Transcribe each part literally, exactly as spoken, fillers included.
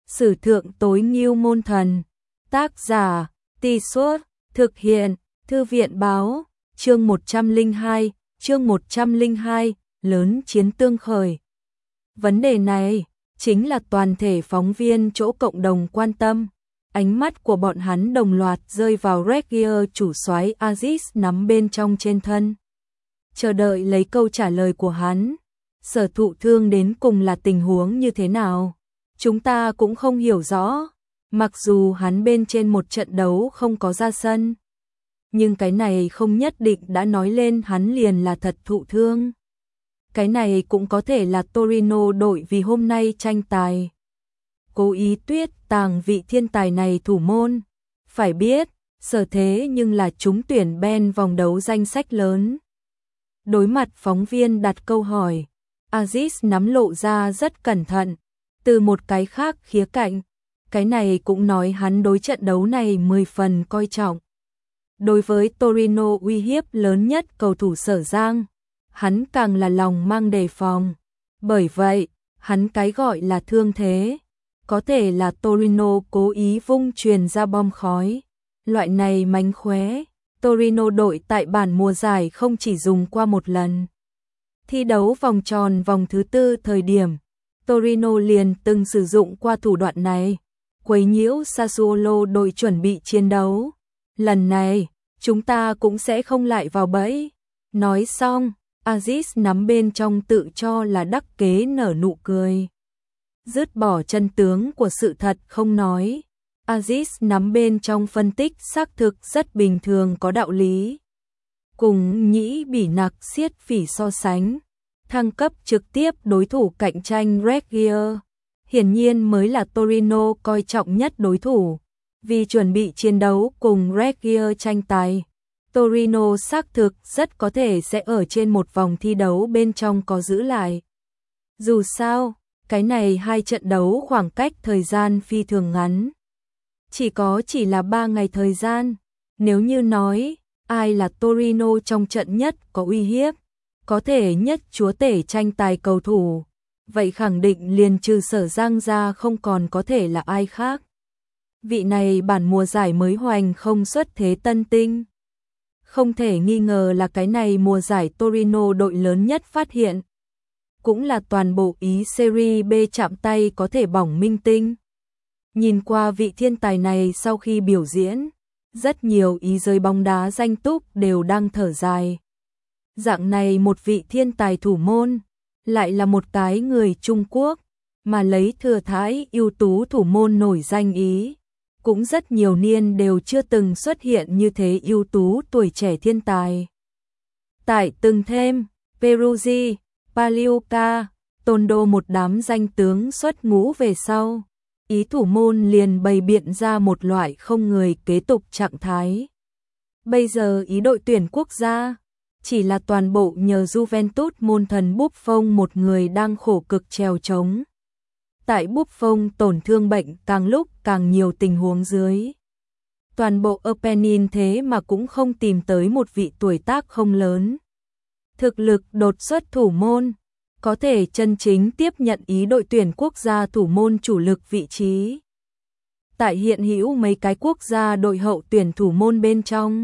Sử thượng tối ngưu môn thần. Tác giả, Tì Suốt, thực hiện, Thư viện báo, chương một trăm lẻ hai, chương một trăm lẻ hai, lớn chiến tương khởi. Vấn đề này chính là toàn thể phóng viên chỗ cộng đồng quan tâm. Ánh mắt của bọn hắn đồng loạt rơi vào Regier chủ soái Aziz nắm bên trong trên thân. Chờ đợi lấy câu trả lời của hắn. Sở thụ thương đến cùng là tình huống như thế nào? Chúng ta cũng không hiểu rõ. Mặc dù hắn bên trên một trận đấu không có ra sân. Nhưng cái này không nhất định đã nói lên hắn liền là thật thụ thương. Cái này cũng có thể là Torino đội vì hôm nay tranh tài. Cố ý tuyết tàng vị thiên tài này thủ môn. Phải biết, sở thế nhưng là trúng tuyển Ben vòng đấu danh sách lớn. Đối mặt phóng viên đặt câu hỏi, Aziz nắm lộ ra rất cẩn thận. Từ một cái khác khía cạnh, cái này cũng nói hắn đối trận đấu này mười phần coi trọng. Đối với Torino uy hiếp lớn nhất cầu thủ Sở Giang, hắn càng là lòng mang đề phòng. Bởi vậy, hắn cái gọi là thương thế, có thể là Torino cố ý vung truyền ra bom khói. Loại này mánh khóe, Torino đội tại bản mùa giải không chỉ dùng qua một lần. Thi đấu vòng tròn vòng thứ tư thời điểm, Torino liền từng sử dụng qua thủ đoạn này, quấy nhiễu Sassuolo đội chuẩn bị chiến đấu. Lần này, chúng ta cũng sẽ không lại vào bẫy. Nói xong, Aziz nắm bên trong tự cho là đắc kế nở nụ cười. Dứt bỏ chân tướng của sự thật không nói, Aziz nắm bên trong phân tích xác thực rất bình thường có đạo lý. Cùng nhĩ bỉ nặc xiết phỉ so sánh, thăng cấp trực tiếp đối thủ cạnh tranh Regier, hiển nhiên mới là Torino coi trọng nhất đối thủ. Vì chuẩn bị chiến đấu cùng Regier tranh tài, Torino xác thực rất có thể sẽ ở trên một vòng thi đấu bên trong có giữ lại. Dù sao, cái này hai trận đấu khoảng cách thời gian phi thường ngắn. Chỉ có chỉ là ba ngày thời gian. Nếu như nói, ai là Torino trong trận nhất có uy hiếp, có thể nhất chúa tể tranh tài cầu thủ, vậy khẳng định liền trừ Sở Giang ra không còn có thể là ai khác. Vị này bản mùa giải mới hoành không xuất thế tân tinh. Không thể nghi ngờ là cái này mùa giải Torino đội lớn nhất phát hiện. Cũng là toàn bộ Ý Serie B chạm tay có thể bỏng minh tinh. Nhìn qua vị thiên tài này sau khi biểu diễn, rất nhiều Ý giới bóng đá danh túc đều đang thở dài. Dạng này một vị thiên tài thủ môn, lại là một cái người Trung Quốc, mà lấy thừa thái ưu tú thủ môn nổi danh Ý. Cũng rất nhiều niên đều chưa từng xuất hiện như thế ưu tú tuổi trẻ thiên tài. Tại từng thêm, Peruzzi, Pagliuca, Tondo một đám danh tướng xuất ngũ về sau, Ý thủ môn liền bày biện ra một loại không người kế tục trạng thái. Bây giờ Ý đội tuyển quốc gia, chỉ là toàn bộ nhờ Juventus môn thần Buffon một người đang khổ cực trèo trống. Tại Buffon tổn thương bệnh càng lúc càng nhiều tình huống dưới. Toàn bộ Apennin thế mà cũng không tìm tới một vị tuổi tác không lớn. Thực lực đột xuất thủ môn, có thể chân chính tiếp nhận Ý đội tuyển quốc gia thủ môn chủ lực vị trí. Tại hiện hữu mấy cái quốc gia đội hậu tuyển thủ môn bên trong,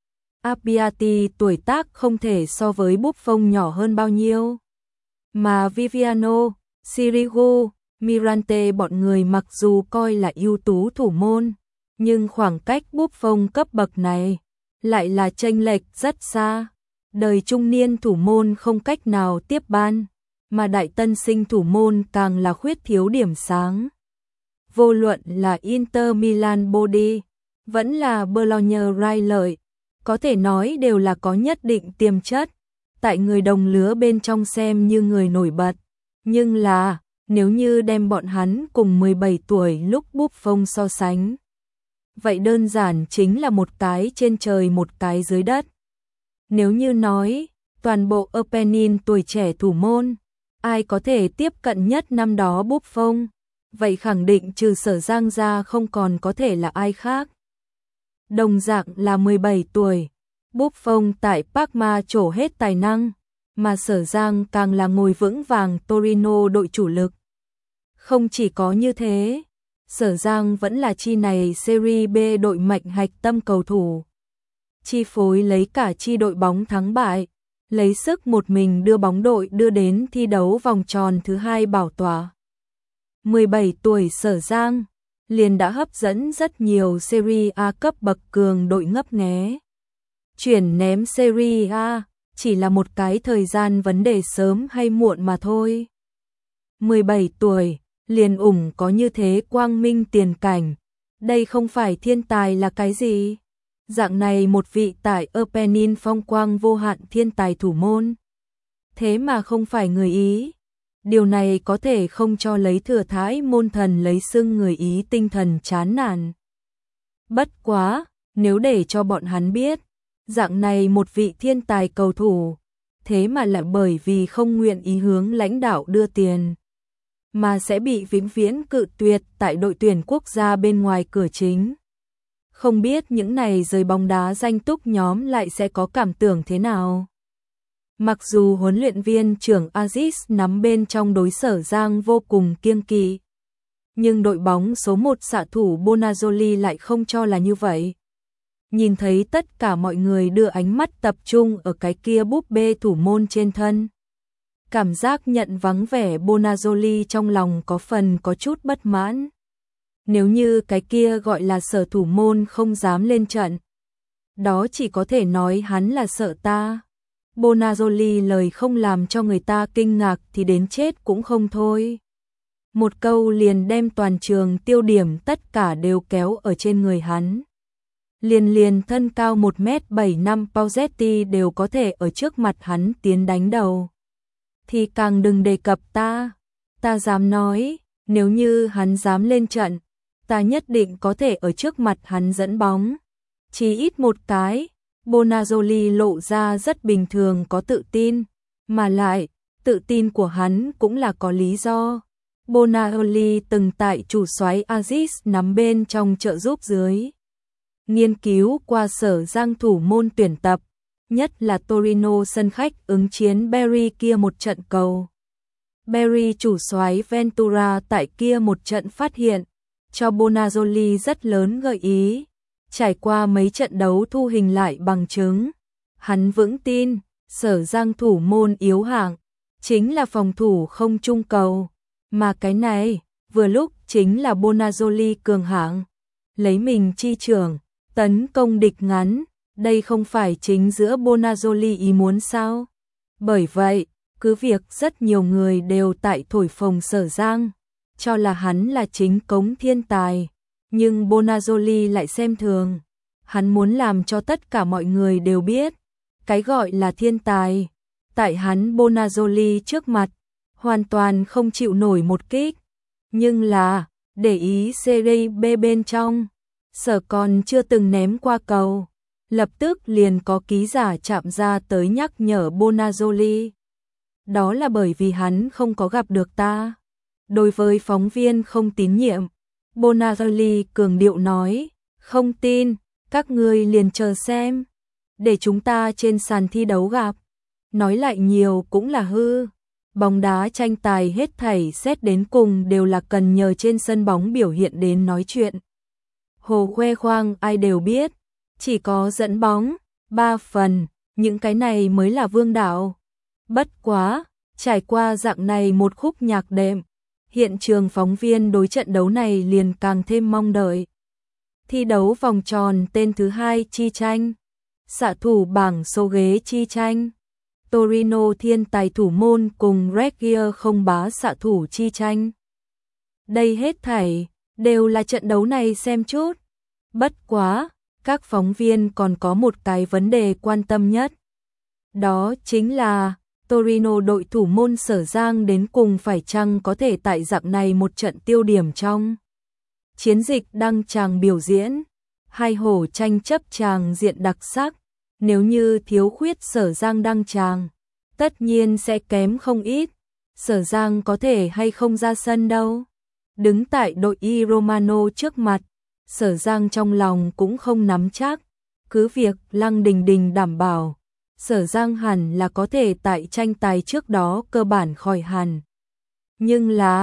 Appiati tuổi tác không thể so với Buffon nhỏ hơn bao nhiêu. Mà Viviano, Sirigu, Mirante bọn người mặc dù coi là ưu tú thủ môn, nhưng khoảng cách Buffon cấp bậc này lại là chênh lệch rất xa. Đời trung niên thủ môn không cách nào tiếp ban, mà đại tân sinh thủ môn càng là khuyết thiếu điểm sáng. Vô luận là Inter Milan Bodi, vẫn là Bologna Rai Lợi, có thể nói đều là có nhất định tiềm chất, tại người đồng lứa bên trong xem như người nổi bật. Nhưng là, nếu như đem bọn hắn cùng mười bảy tuổi lúc Buffon so sánh, vậy đơn giản chính là một cái trên trời một cái dưới đất. Nếu như nói, toàn bộ Apennin tuổi trẻ thủ môn, ai có thể tiếp cận nhất năm đó Buffon, vậy khẳng định trừ Sở Giang ra không còn có thể là ai khác. Đồng dạng là mười bảy tuổi, Buffon tại Parma trổ hết tài năng, mà Sở Giang càng là ngồi vững vàng Torino đội chủ lực. Không chỉ có như thế, Sở Giang vẫn là chi này Serie B đội mạnh hạch tâm cầu thủ. Chi phối lấy cả chi đội bóng thắng bại, lấy sức một mình đưa bóng đội đưa đến thi đấu vòng tròn thứ hai bảo tỏa. mười bảy tuổi Sở Giang liền đã hấp dẫn rất nhiều Serie A cấp bậc cường đội ngấp nghé. Chuyển ném Serie A chỉ là một cái thời gian vấn đề sớm hay muộn mà thôi. mười bảy tuổi, liền ủng có như thế quang minh tiền cảnh. Đây không phải thiên tài là cái gì? Dạng này một vị tại Apennin phong quang vô hạn thiên tài thủ môn. Thế mà không phải người Ý. Điều này có thể không cho lấy thừa thái môn thần lấy xưng người Ý tinh thần chán nản. Bất quá, nếu để cho bọn hắn biết, dạng này một vị thiên tài cầu thủ, thế mà lại bởi vì không nguyện ý hướng lãnh đạo đưa tiền, mà sẽ bị vĩnh viễn cự tuyệt tại đội tuyển quốc gia bên ngoài cửa chính. Không biết những này rời bóng đá danh túc nhóm lại sẽ có cảm tưởng thế nào. Mặc dù huấn luyện viên trưởng Aziz nắm bên trong đối Sở Giang vô cùng kiêng kỵ, nhưng đội bóng số một xạ thủ Bonazzoli lại không cho là như vậy. Nhìn thấy tất cả mọi người đưa ánh mắt tập trung ở cái kia búp bê thủ môn trên thân. Cảm giác nhận vắng vẻ Bonazzoli trong lòng có phần có chút bất mãn. Nếu như cái kia gọi là Sở thủ môn không dám lên trận, đó chỉ có thể nói hắn là sợ ta. Bonazzoli lời không làm cho người ta kinh ngạc thì đến chết cũng không thôi. Một câu liền đem toàn trường tiêu điểm tất cả đều kéo ở trên người hắn. Liền liền thân cao một mét bảy năm Pauzetti đều có thể ở trước mặt hắn tiến đánh đầu. Thì càng đừng đề cập ta. Ta dám nói, nếu như hắn dám lên trận, ta nhất định có thể ở trước mặt hắn dẫn bóng. Chỉ ít một cái. Bonazzoli lộ ra rất bình thường có tự tin, mà lại, tự tin của hắn cũng là có lý do. Bonazzoli từng tại chủ soái Aziz nắm bên trong trợ giúp dưới. Nghiên cứu qua Sở Giang thủ môn tuyển tập, nhất là Torino sân khách ứng chiến Bari kia một trận cầu. Bari chủ soái Ventura tại kia một trận phát hiện, cho Bonazzoli rất lớn gợi ý. Trải qua mấy trận đấu thu hình lại bằng chứng, hắn vững tin, Sở Giang thủ môn yếu hạng, chính là phòng thủ không trung cầu, mà cái này, vừa lúc chính là Bonazzoli cường hạng, lấy mình chi trưởng, tấn công địch ngắn, đây không phải chính giữa Bonazzoli ý muốn sao? Bởi vậy, cứ việc rất nhiều người đều tại thổi phồng Sở Giang, cho là hắn là chính cống thiên tài. Nhưng Bonazzoli lại xem thường, hắn muốn làm cho tất cả mọi người đều biết, cái gọi là thiên tài, tại hắn Bonazzoli trước mặt, hoàn toàn không chịu nổi một kích. Nhưng là, để ý Serie B bên trong, Sở còn chưa từng ném qua cầu, lập tức liền có ký giả chạm ra tới nhắc nhở Bonazzoli. Đó là bởi vì hắn không có gặp được ta. Đối với phóng viên không tín nhiệm, Bonazzoli cường điệu nói, không tin, các ngươi liền chờ xem, để chúng ta trên sàn thi đấu gặp. Nói lại nhiều cũng là hư, bóng đá tranh tài hết thảy xét đến cùng đều là cần nhờ trên sân bóng biểu hiện đến nói chuyện. Hồ khoe khoang ai đều biết, chỉ có dẫn bóng, ba phần, những cái này mới là vương đạo. Bất quá, trải qua dạng này một khúc nhạc đệm, hiện trường phóng viên đối trận đấu này liền càng thêm mong đợi. Thi đấu vòng tròn tên thứ hai chi tranh, xạ thủ bảng số ghế chi tranh, Torino thiên tài thủ môn cùng Reggio không bá xạ thủ chi tranh. Đây hết thảy đều là trận đấu này xem chút. Bất quá, các phóng viên còn có một cái vấn đề quan tâm nhất. Đó chính là Torino đội thủ môn Sở Giang đến cùng phải chăng có thể tại dạng này một trận tiêu điểm trong chiến dịch đăng tràng biểu diễn, hai hổ tranh chấp tràng diện đặc sắc, nếu như thiếu khuyết Sở Giang đăng tràng, tất nhiên sẽ kém không ít. Sở Giang có thể hay không ra sân đâu. Đứng tại đội Y Romano trước mặt, Sở Giang trong lòng cũng không nắm chắc, cứ việc Lăng Đình Đình đảm bảo Sở Giang hẳn là có thể tại tranh tài trước đó cơ bản khỏi hẳn. Nhưng là,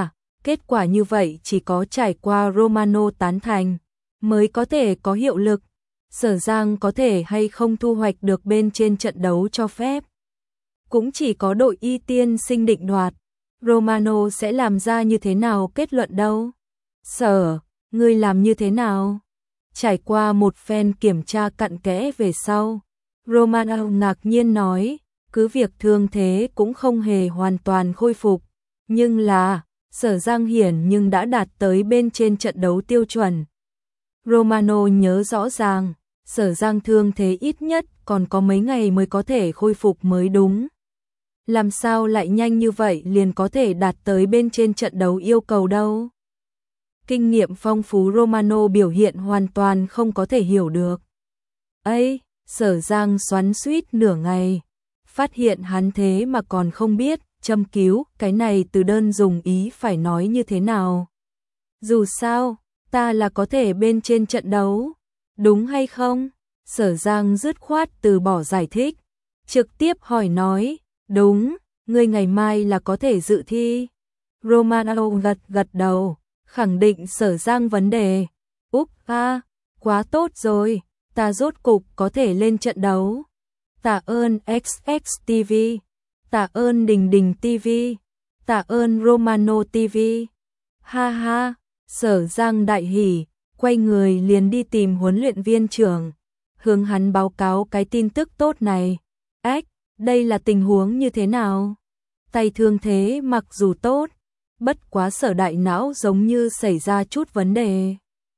Kết quả như vậy chỉ có trải qua Romano tán thành mới có thể có hiệu lực. Sở Giang có thể hay không thu hoạch được bên trên trận đấu cho phép. Cũng chỉ có đội Y tiên sinh định đoạt. Romano sẽ làm ra như thế nào kết luận đâu. Sở, ngươi làm như thế nào? Trải qua một phen kiểm tra cặn kẽ về sau, Romano ngạc nhiên nói, cứ việc thương thế cũng không hề hoàn toàn khôi phục, nhưng là, Sở Giang hiển nhưng đã đạt tới bên trên trận đấu tiêu chuẩn. Romano nhớ rõ ràng, Sở Giang thương thế ít nhất còn có mấy ngày mới có thể khôi phục mới đúng. Làm sao lại nhanh như vậy liền có thể đạt tới bên trên trận đấu yêu cầu đâu? Kinh nghiệm phong phú Romano biểu hiện hoàn toàn không có thể hiểu được. Ấy, Sở Giang xoắn xuýt nửa ngày, phát hiện hắn thế mà còn không biết, châm cứu, cái này từ đơn dùng ý phải nói như thế nào. Dù sao, ta là có thể bên trên trận đấu, đúng hay không? Sở Giang dứt khoát từ bỏ giải thích, trực tiếp hỏi nói, đúng, ngươi ngày mai là có thể dự thi. Romano gật gật đầu, khẳng định Sở Giang vấn đề. Úp a, quá tốt rồi, ta rốt cục có thể lên trận đấu. Tạ ơn ích ích ti vi, tạ ơn Đình Đình ti vi, tạ ơn Romano ti vi. Ha ha, Sở Giang đại hỉ, quay người liền đi tìm huấn luyện viên trưởng, hướng hắn báo cáo cái tin tức tốt này. Ếch, đây là tình huống như thế nào? Tay thương thế mặc dù tốt, bất quá Sở đại não giống như xảy ra chút vấn đề.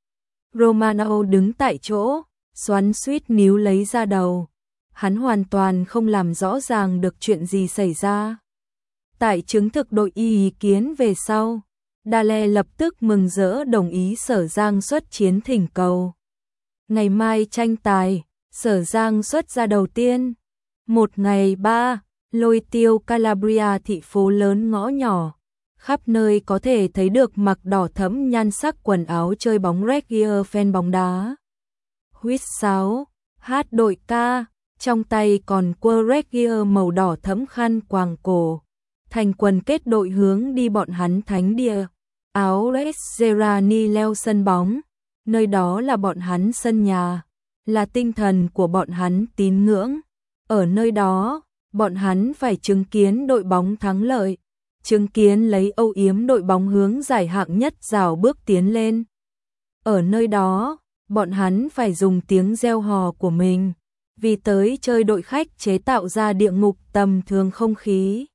Romano đứng tại chỗ, xoắn xuýt níu lấy ra đầu. Hắn hoàn toàn không làm rõ ràng được chuyện gì xảy ra. Tại chứng thực đội y ý kiến về sau, Dale lập tức mừng rỡ đồng ý Sở Giang xuất chiến thỉnh cầu. Ngày mai tranh tài, Sở Giang xuất ra đầu tiên. Một ngày ba, lôi tiêu Calabria thị phố lớn ngõ nhỏ. Khắp nơi có thể thấy được mặc đỏ thẫm nhan sắc quần áo chơi bóng Regia fan bóng đá. Huýt sáo, hát đội ca, trong tay còn quơ Regia màu đỏ thẫm khăn quàng cổ. Thành quần kết đội hướng đi bọn hắn thánh địa. Áo Rezerani leo sân bóng, nơi đó là bọn hắn sân nhà, là tinh thần của bọn hắn tín ngưỡng. Ở nơi đó, bọn hắn phải chứng kiến đội bóng thắng lợi, chứng kiến lấy âu yếm đội bóng hướng giải hạng nhất rào bước tiến lên. Ở nơi đó, bọn hắn phải dùng tiếng reo hò của mình, vì tới chơi đội khách chế tạo ra địa ngục tầm thường không khí.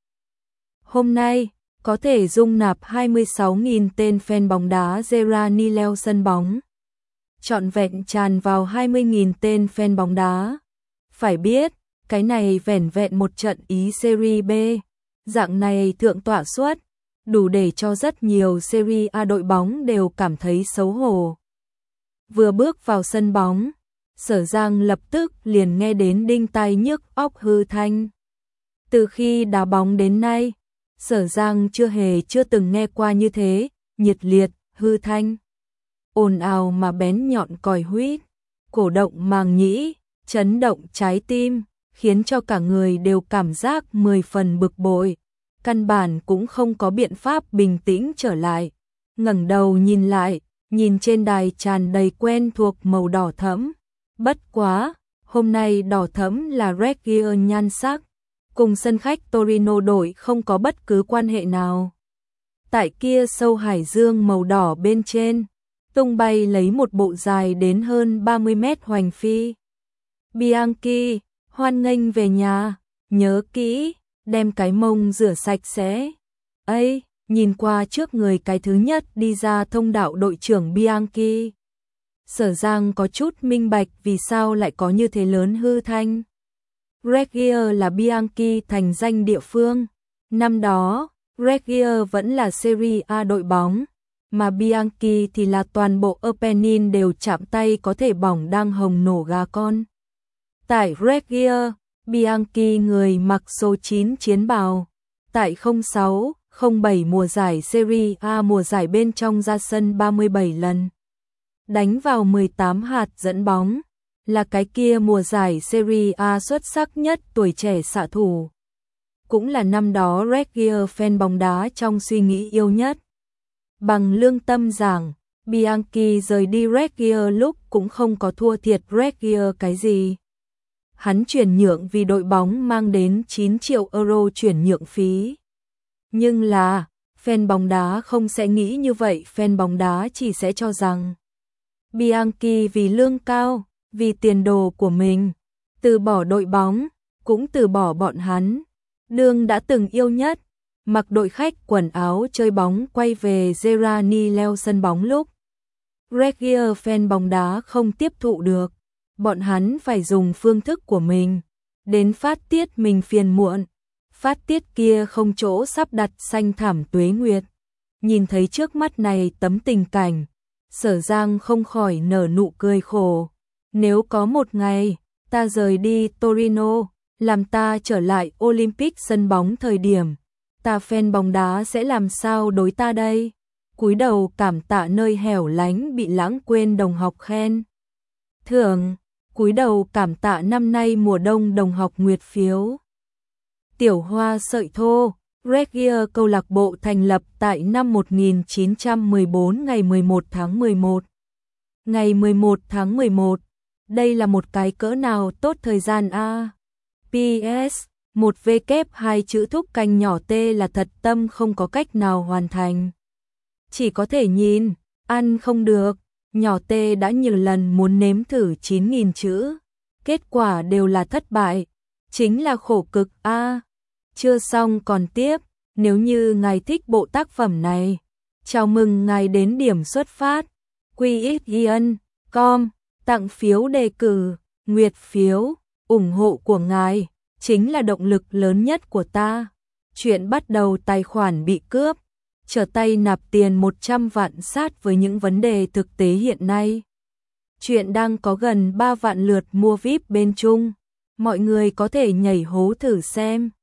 Hôm nay, có thể dung nạp hai mươi sáu nghìn tên fan bóng đá Zerani leo sân bóng. Trọn vẹn tràn vào hai mươi nghìn tên fan bóng đá. Phải biết, cái này vẻn vẹn một trận ý Serie B, dạng này thượng tọa suất, đủ để cho rất nhiều Serie A đội bóng đều cảm thấy xấu hổ. Vừa bước vào sân bóng, Sở Giang lập tức liền nghe đến đinh tai nhức óc hư thanh. Từ khi đá bóng đến nay, Sở Giang chưa hề chưa từng nghe qua như thế, nhiệt liệt, hư thanh. Ồn ào mà bén nhọn còi huýt, cổ động màng nhĩ, chấn động trái tim, khiến cho cả người đều cảm giác mười phần bực bội. Căn bản cũng không có biện pháp bình tĩnh trở lại. Ngẩng đầu nhìn lại, nhìn trên đài tràn đầy quen thuộc màu đỏ thẫm. Bất quá, hôm nay đỏ thẫm là Regia nhan sắc, cùng sân khách Torino đội không có bất cứ quan hệ nào. Tại kia sâu hải dương màu đỏ bên trên, tung bay lấy một bộ dài đến hơn ba mươi mét hoành phi. Bianchi, hoan nghênh về nhà, nhớ kỹ, đem cái mông rửa sạch sẽ. Ây, nhìn qua trước người cái thứ nhất đi ra thông đạo đội trưởng Bianchi. Sở Giang có chút minh bạch vì sao lại có như thế lớn hư thanh. Regia là Bianchi thành danh địa phương. Năm đó, Regia vẫn là Serie A đội bóng, mà Bianchi thì là toàn bộ Apennine đều chạm tay có thể bỏng đang hồng nổ gà con. Tại Regia, Bianchi người mặc số chín chiến bào. Tại không sáu, không bảy mùa giải Serie A mùa giải bên trong ra sân ba mươi bảy lần. Đánh vào mười tám hạt dẫn bóng, là cái kia mùa giải Serie A xuất sắc nhất tuổi trẻ xạ thủ. Cũng là năm đó Regia fan bóng đá trong suy nghĩ yêu nhất. Bằng lương tâm giảng, Bianchi rời đi Reggio lúc cũng không có thua thiệt Reggio cái gì. Hắn chuyển nhượng vì đội bóng mang đến chín triệu euro chuyển nhượng phí. Nhưng là, fan bóng đá không sẽ nghĩ như vậy, fan bóng đá chỉ sẽ cho rằng Bianchi vì lương cao, vì tiền đồ của mình, từ bỏ đội bóng, cũng từ bỏ bọn hắn. Đường đã từng yêu nhất, mặc đội khách quần áo chơi bóng quay về Gerrani leo sân bóng lúc Reggio fan bóng đá không tiếp thụ được, bọn hắn phải dùng phương thức của mình đến phát tiết mình phiền muộn. Phát tiết kia không chỗ sắp đặt xanh thảm tuế nguyệt. Nhìn thấy trước mắt này tấm tình cảnh, Sở Giang không khỏi nở nụ cười khổ. Nếu có một ngày, ta rời đi Torino, làm ta trở lại Olympic sân bóng thời điểm, ta fan bóng đá sẽ làm sao đối ta đây? Cúi đầu cảm tạ nơi hẻo lánh bị lãng quên đồng học khen thưởng, cúi đầu cảm tạ năm nay mùa đông đồng học nguyệt phiếu. Tiểu Hoa sợi thô, Reggio câu lạc bộ thành lập tại năm một nghìn chín trăm mười bốn ngày mười một tháng mười một. Ngày mười một tháng mười một, đây là một cái cỡ nào tốt thời gian a. pê ét, một V kép hai chữ thúc canh nhỏ T là thật tâm không có cách nào hoàn thành. Chỉ có thể nhìn, ăn không được, nhỏ T đã nhiều lần muốn nếm thử chín nghìn chữ, kết quả đều là thất bại, chính là khổ cực a. Chưa xong còn tiếp, nếu như ngài thích bộ tác phẩm này, chào mừng ngài đến điểm xuất phát, quy ích yên chấm com, tặng phiếu đề cử, nguyệt phiếu, ủng hộ của ngài, chính là động lực lớn nhất của ta. Chuyện bắt đầu tài khoản bị cướp, trở tay nạp tiền một trăm vạn sát với những vấn đề thực tế hiện nay. Chuyện đang có gần ba vạn lượt mua vi ai pi bên Trung, mọi người có thể nhảy hố thử xem.